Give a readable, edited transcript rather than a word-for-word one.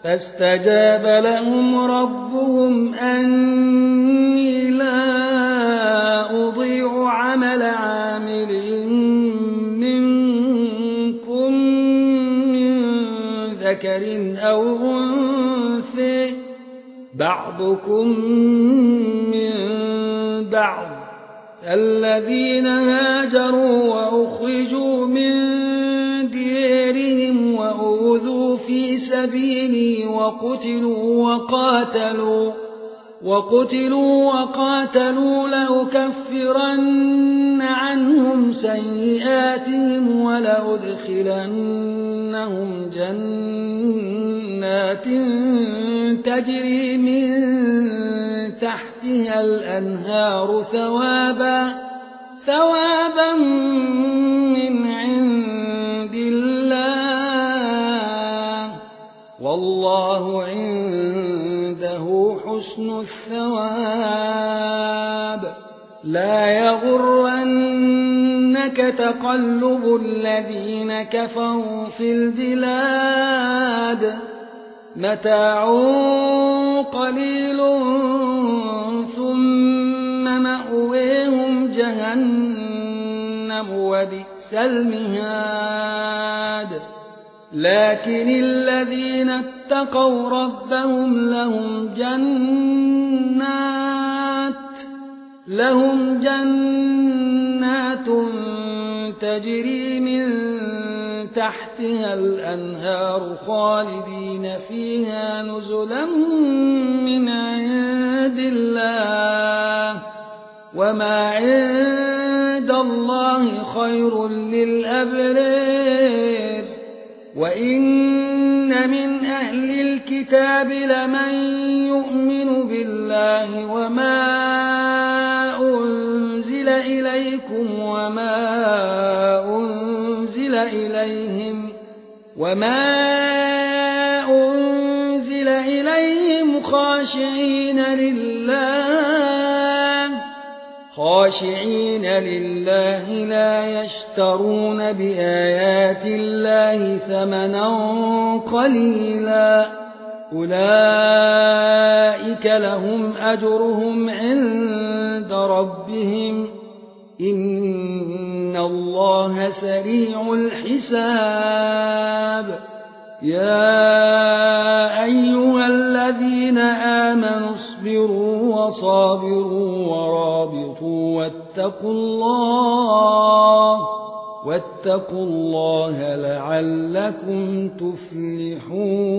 فاستجاب لهم ربهم أني لا أضيع عمل عامل منكم من ذكر أو أنثى بعضكم من بعض الذين هاجروا وأخرجوا من ديارهم وأوذوا في سبيلي وقتلوا وقاتلوا لأكفرن عنهم سيئاتهم ولأدخلنهم جنات تجري من تحتها الأنهار ثوابا من عند الله والله عنده حسن الثواب. لا يغرنك تقلب الذين كفروا في البلاد متاع قليل ثم مأويهم جهنم وبئس المهاد. لكن الذين اتقوا ربهم لهم جنات تجري من تحتها الأنهار خالدين فيها نزلا من عند الله وما عند الله خير للأبرار. وإن من أهل الكتاب لمن يؤمن بالله وما أنزل إليكم وما أنزل إليهم خاشعين لله لا يشترون بآيات الله ثمنا قليلا أولئك لهم أجرهم عند ربهم إن الله سريع الحساب. يا أيها الذين آمنوا اصبروا وصابروا ورابطوا واتقوا الله لعلكم تفلحون.